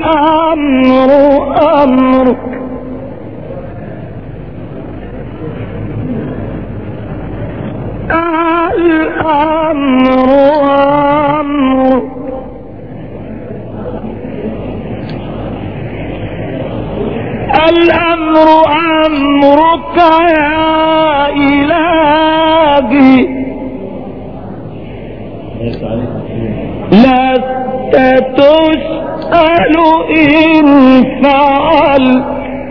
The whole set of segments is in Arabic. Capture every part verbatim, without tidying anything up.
الأمر أمرك الأمر أمرك الأمر أمرك يا إلهي لست تسأل إن فعلت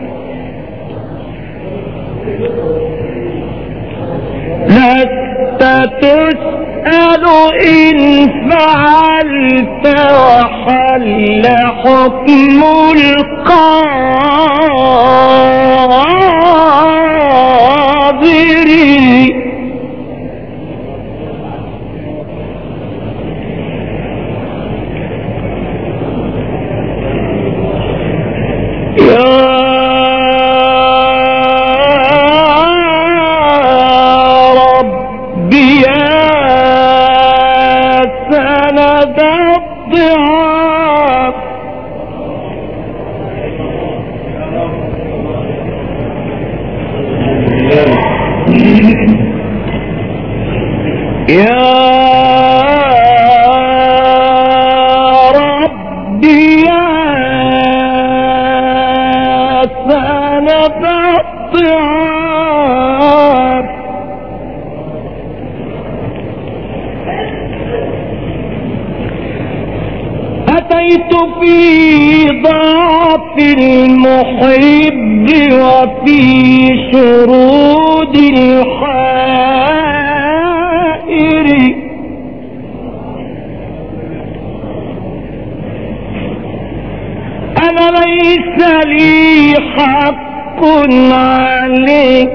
لست تسأل إن فعلت وحل حكم القادر يا ربي يا سند الضعاف يا ربي يا سند الضعاف أتيت في ضعف المحب وفي شرود الحائر أنا ليس لي حق عليك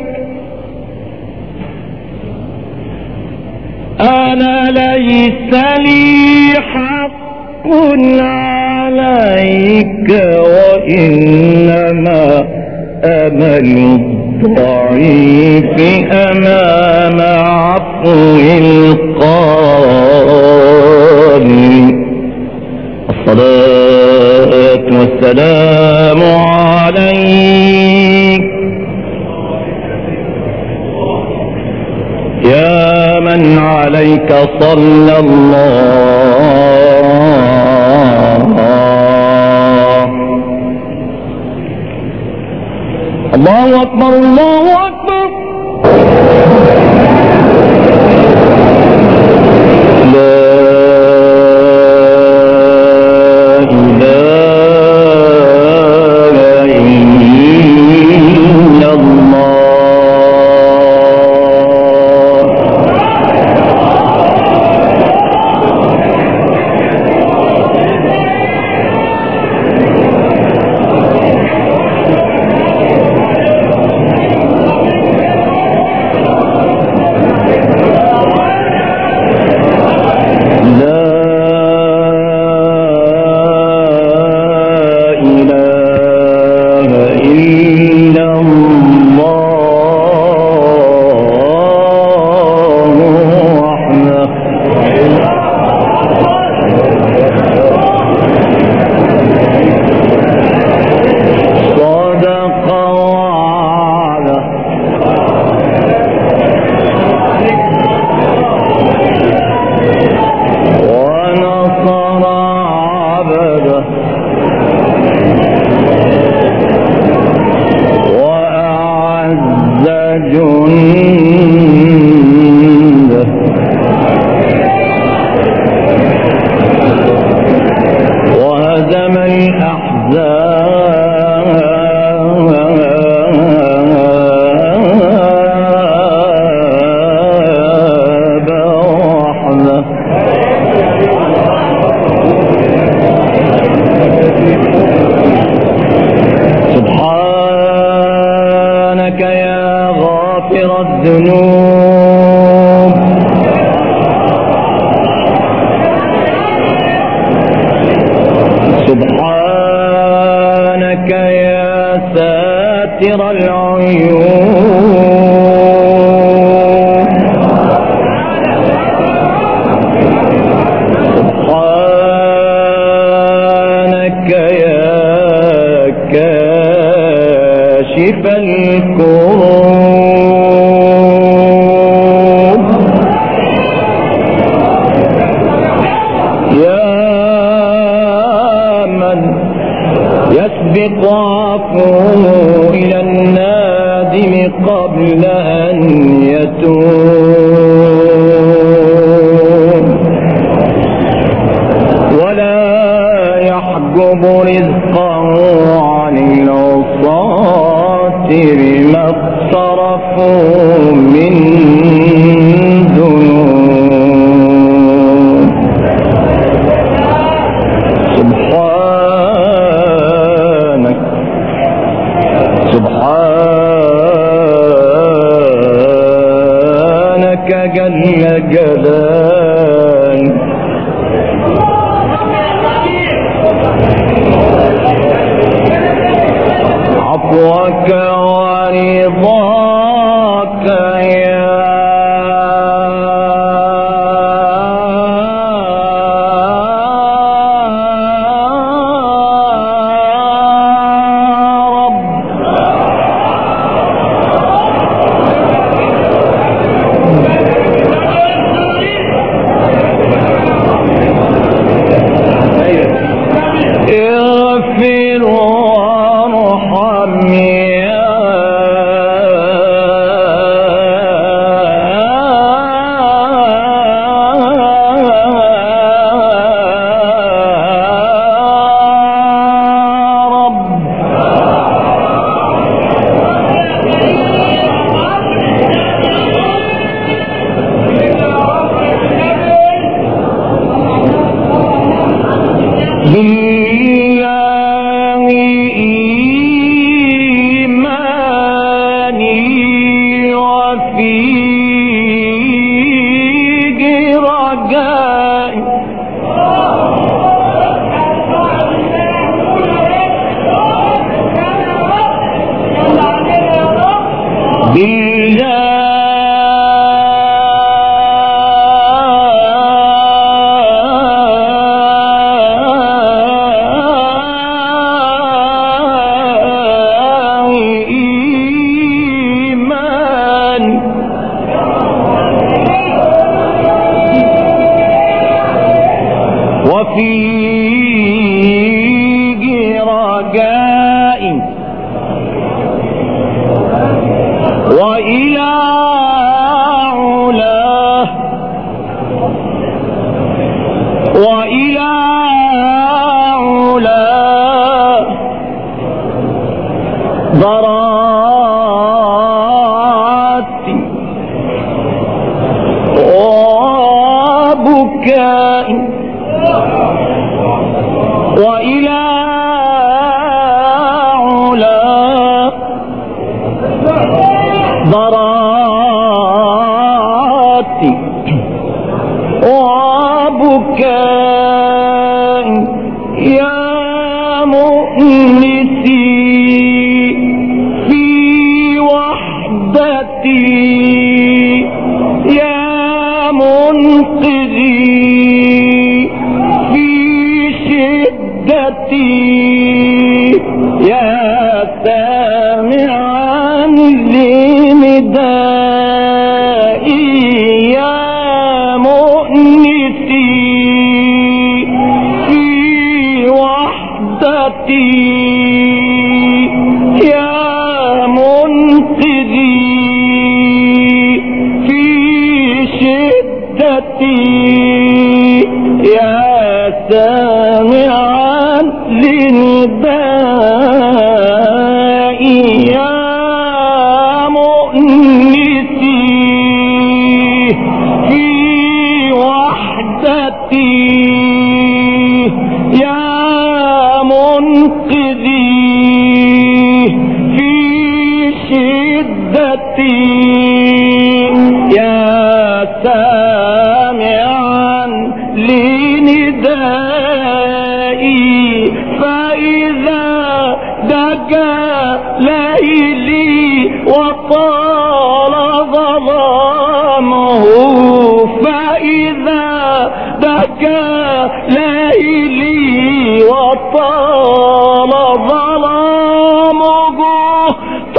أنا ليس لي حق عليك وإنما أمل الضعيف أمام عفو القادر. الصلاة والسلام عليك يا من عليك صلى الله. الله أكبر الله أكبر. لا سبحانك يا ساتر العيون سبحانك يا كاشف الكروب يا من يسبق عفوه إلى النادم قبل أن يتوب ولا يحجب رزقه عن العصاة بما اقترفوا من ذنوب سبحانك سبحانك جل جلالك عفوك ورضاك يا رب اغفر وارحم يا رب بالله إيماني وفيه رجائي بالله إيماني وفيه رجائي وإلى علاه وإلى علاه ضراتي وبكائي وإلى علاه ضراتي وبكائي يا مؤنسي في وحدتي يا منقذي في شدتي يا سامعا لندائي يا مؤنسي في وحدتي يا منقذي في شدتي يا سامعا لندائي يا مؤنسي في وحدتي يا منقذي في شدتي يا سامعا لندائي فإذا دجا ليلي وطال ظلامه فإذا دجا ليلي وطال ظلامه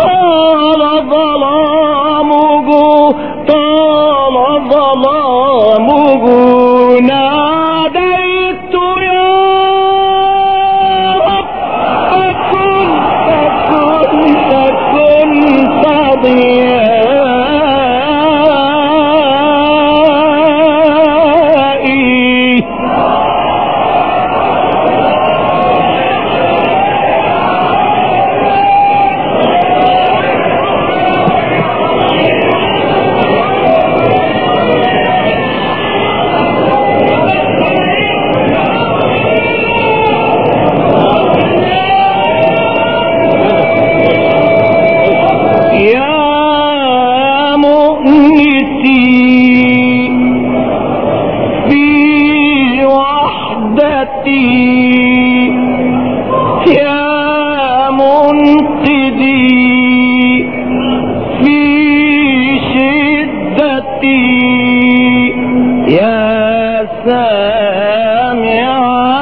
ضيائي يا منقذي في شدتي يا سامعا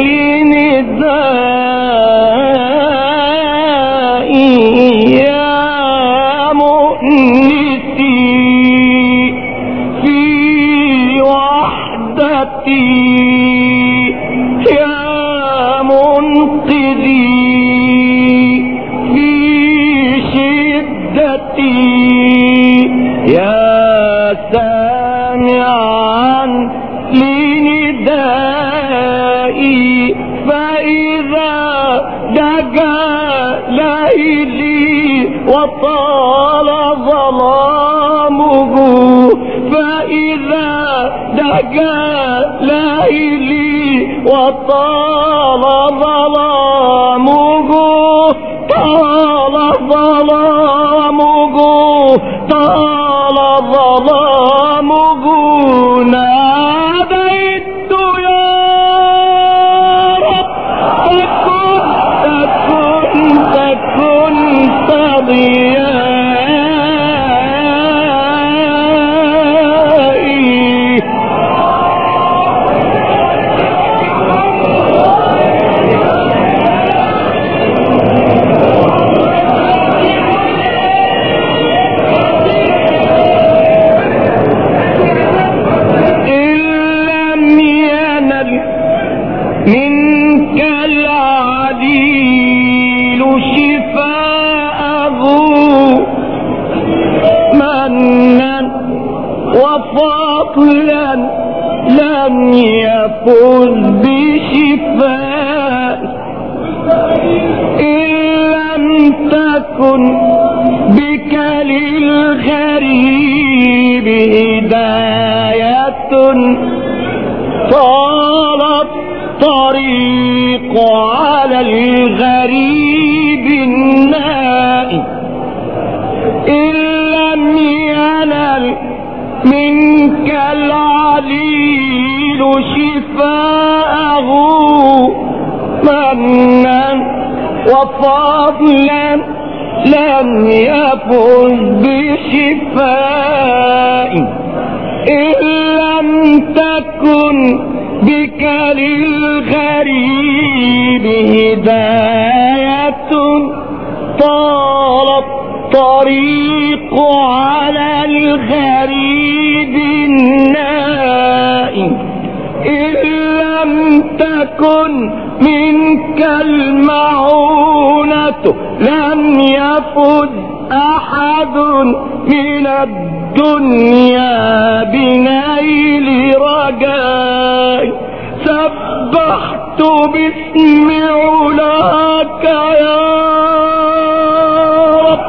لندائي يا مؤنسي في وحدتي يا منقذي في شدتي يا سامعا لندائي فإذا دجى ليلي وطال ظلامه فإذا دجى ليلي وطال ظلامه طال ظلامه طال ظلامه ناديت يا رب كنت كنت كنت ضيائي منك العليل شفاءه منا وفضلا لم يفز بشفاء إن لم تكن بك للغريب هداية طالت طريق على الغريب النائي إن لم ينل منك العليل شفاءه منا وفضلا لم يفز بشفاء إن لم تكن بك للغريب هداية طالت طريق على الغريب النائي إن لم تكن منك المعونة لم يفز أحد من الدنيا بنيل رجاء سبحت باسم علاك يا رب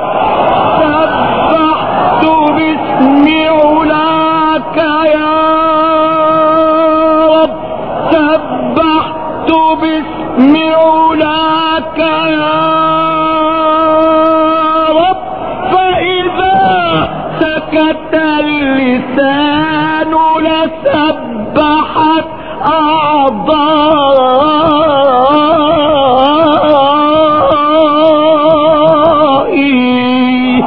سبحت باسم علاك يا رب سبحت باسم علاك يا رب فإذا سكت اللسان لسبحت أعضائي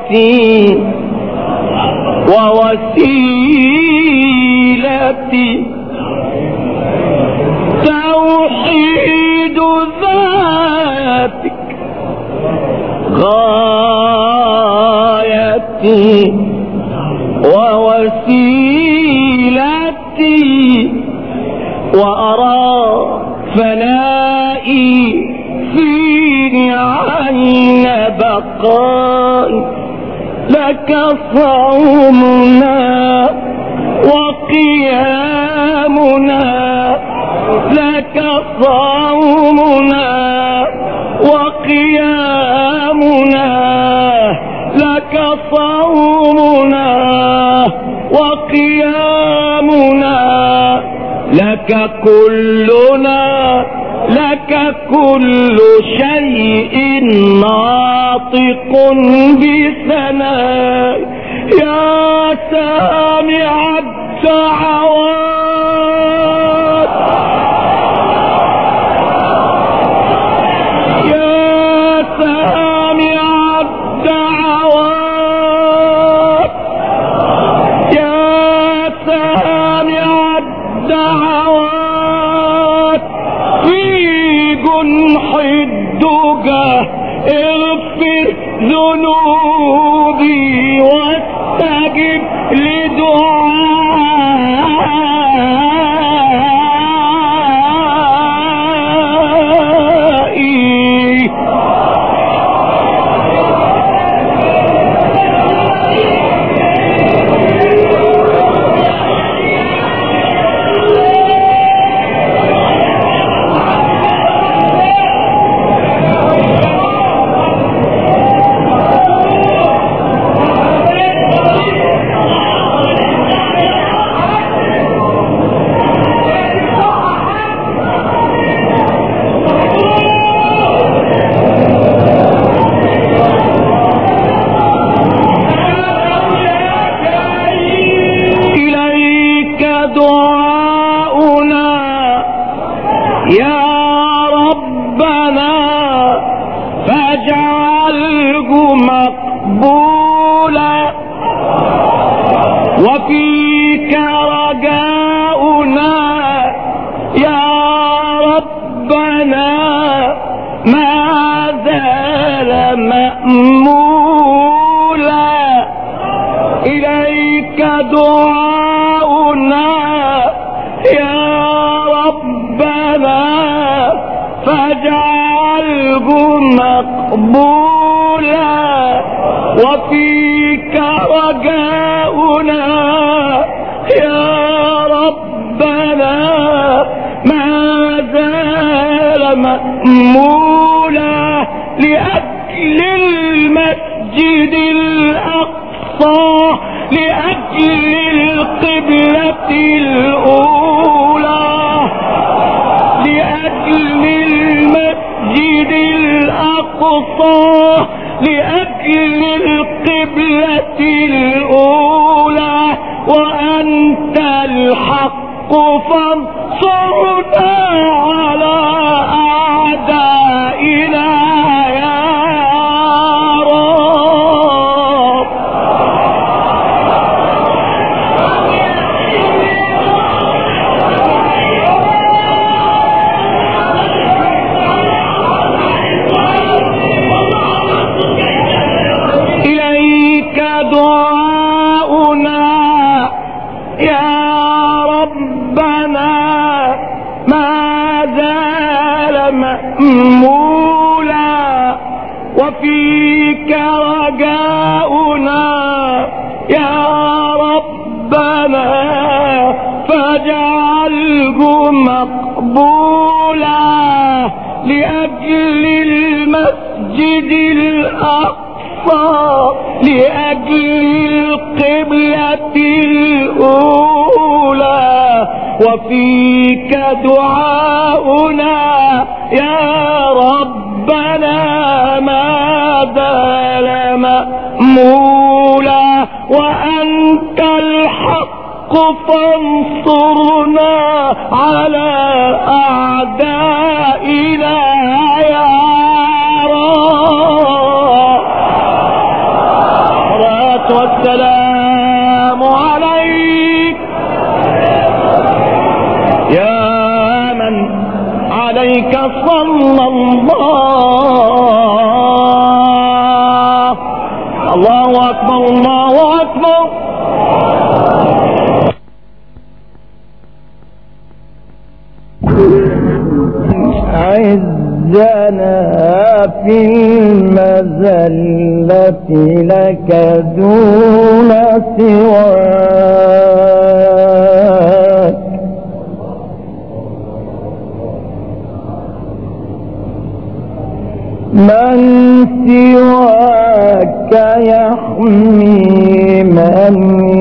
ووسيلتي توحيد ذاتك غايتي ووسيلتي وأرى فنائي فيني عين بقائي لك صومنا وقيامنا لك صومنا وقيامنا لك صومنا وقيامنا لك كلنا لك كل شيء ناطق بثناء يا سامع الدعوات يا سامع الدعوات يا سامع الدعوات في جنح الدجى اغفر ذنوبي واستجب لدعائي دعاؤنا يا ربنا فاجعله مقبولا وفيك رجاؤنا يا ربنا ما زال مأمولا إليك دعاؤنا يا ربنا فاجعله مقبولا وفيك رجاؤنا يا ربنا ما زال مأمولا لأجل المسجد الأقصى لأجل القبلة الأولى لأجل المسجد الأقصى لأجل القبلة الأولى وأنت الحق فانصرنا على أعدائنا يا رب إليك دعاؤنا يا ربنا ما زال مأمولا وفيك رجاؤنا يا ربنا فاجعله مقبولا لأجل المسجد الأقصى لأجل القبلة الأولى وفيك دعاؤنا يا ربنا ما زال مأمولا وأنت الحق فانصرنا على أعدائنا يا رب السلام عليك يا من عليك صلى الله. الله أكبر الله أكبر. عزنا في المذلة لك دون سواك، من سواك يحمي من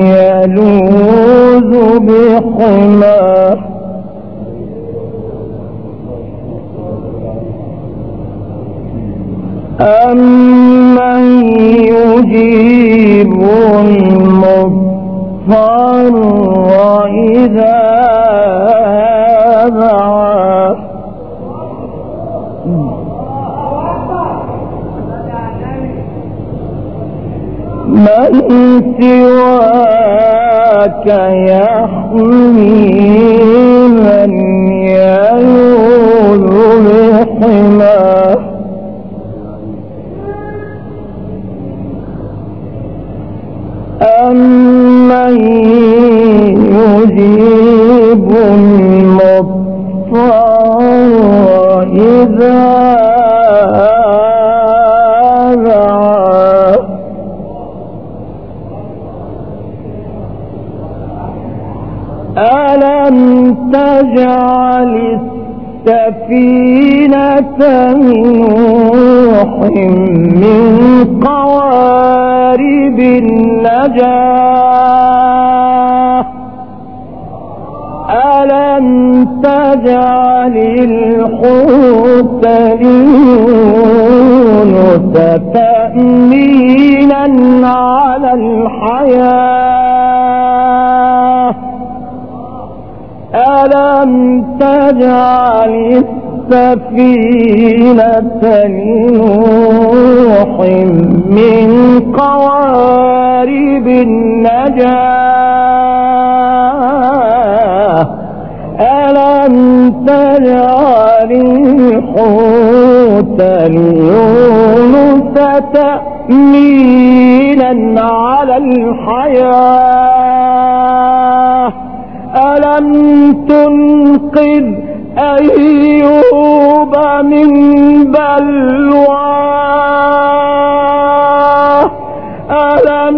يلوذ بحماه، أمن يجيب المضطر إذا دعاه، من سواك يحمي من يلوذ بحماه، أمن يجيب المضطر إذا دعاه، ألم تجعل السفينة نوح من قوارب النجاة، ألم تجعل الحوت ليونس تأمينا على الحياة، ألم تجعل السفينة لنوح من قوارب النجاة، ألم تجعل الحوت ليونس تأمينا على الحياة، ألم تنقذ أيوب من بلواه، ألم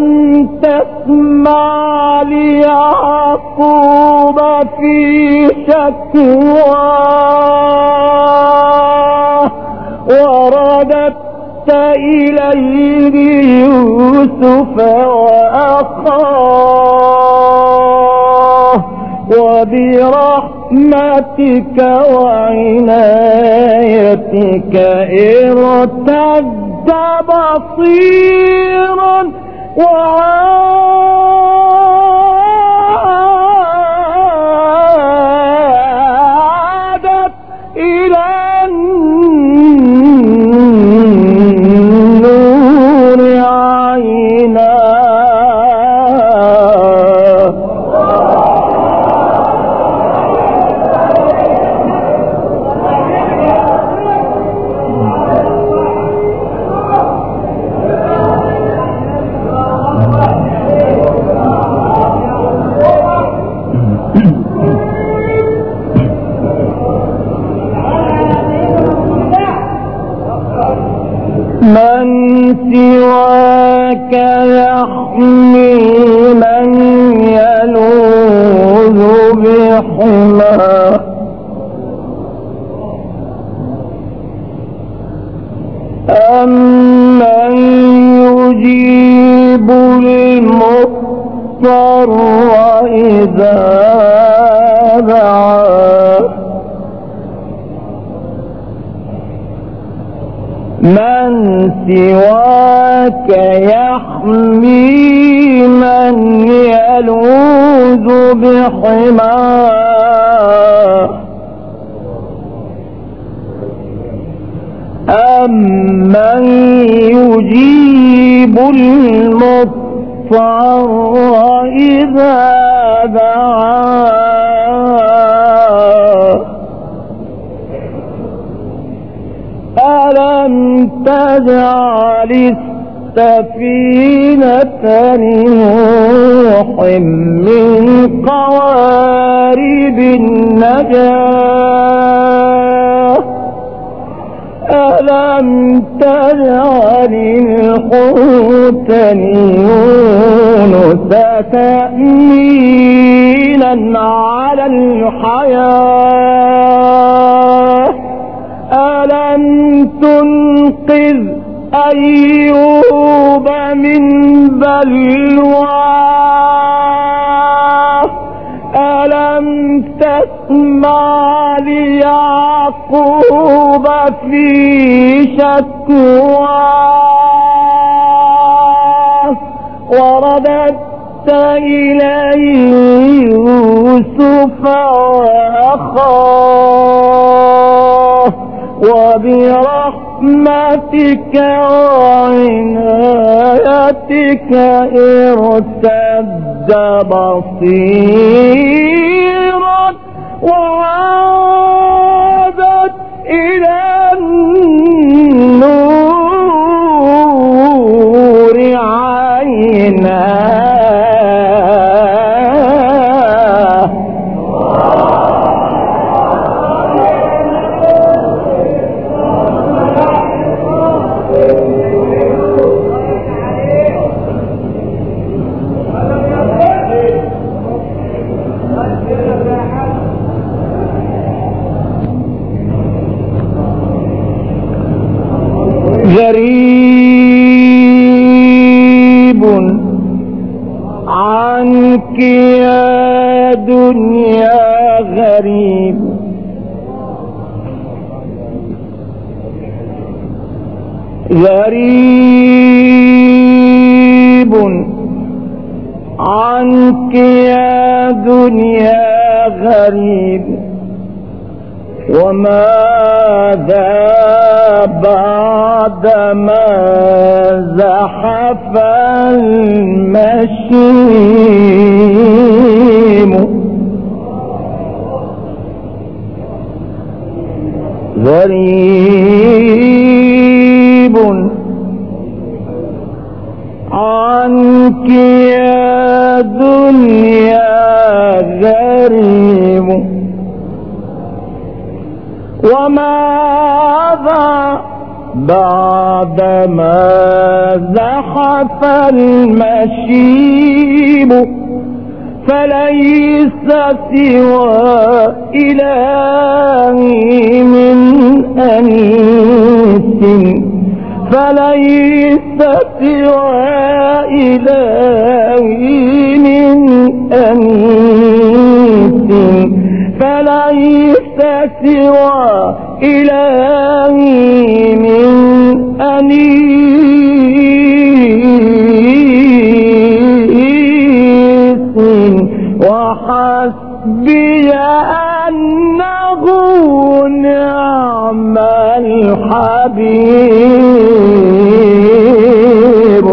تسمع ليعقوب في شكواه، ورددت إليه يوسف وأخاه، وبرحمتك وعنايتك ارتد بصيرا وعادت إلى النور عيناه. من سواك يحمي من يلوذ بحماه، أمن يجيب المضطر إذا دعاه، من سواك يحمي من يلوذ بحماه، أمن يجيب المضطر الضر إذا دعاه ألم تجعل السفينة لنوح من قوارب النجاة ألم تجعل الحوت ليونس تأمينا على الحياة ألم تنقذ أيوب من بلواه ألم تسمع ليعقوب في شكواه ورددت إليه يوسف وأخاه وبرحمتك وعنايتك ارتد بصيرا وعادت إلى النور عيناه غريب عنك يا دنيا غريب غريب عنك يا دنيا غريب وماذا بعدما زحف المشيم غريب عنك يا دنيا غريب وماذا بعدما زحف المشيب فليس سوى إلهي من أنيس فليس سوى إلهي من أنيس فليس سوى إلهي من أنيس وحسبي أنه نعم الحبيب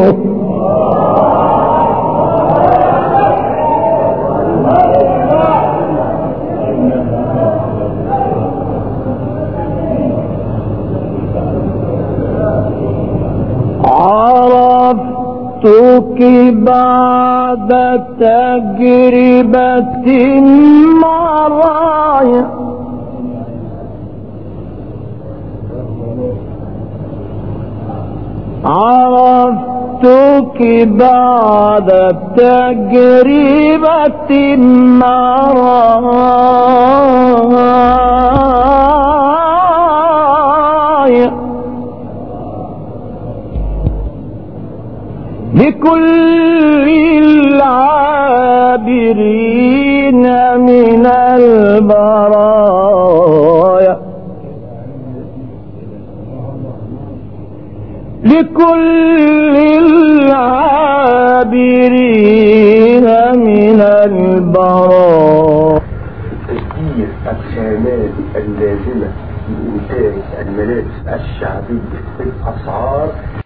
عرفتك بعد تجربة مرايا عرفتك بعد تجربة مرايا لكل العابرين من البرايا لكل العابرين من البرايا. تسجيل الخامات اللازمة لإنتاج الملابس الشعبية في الأسعار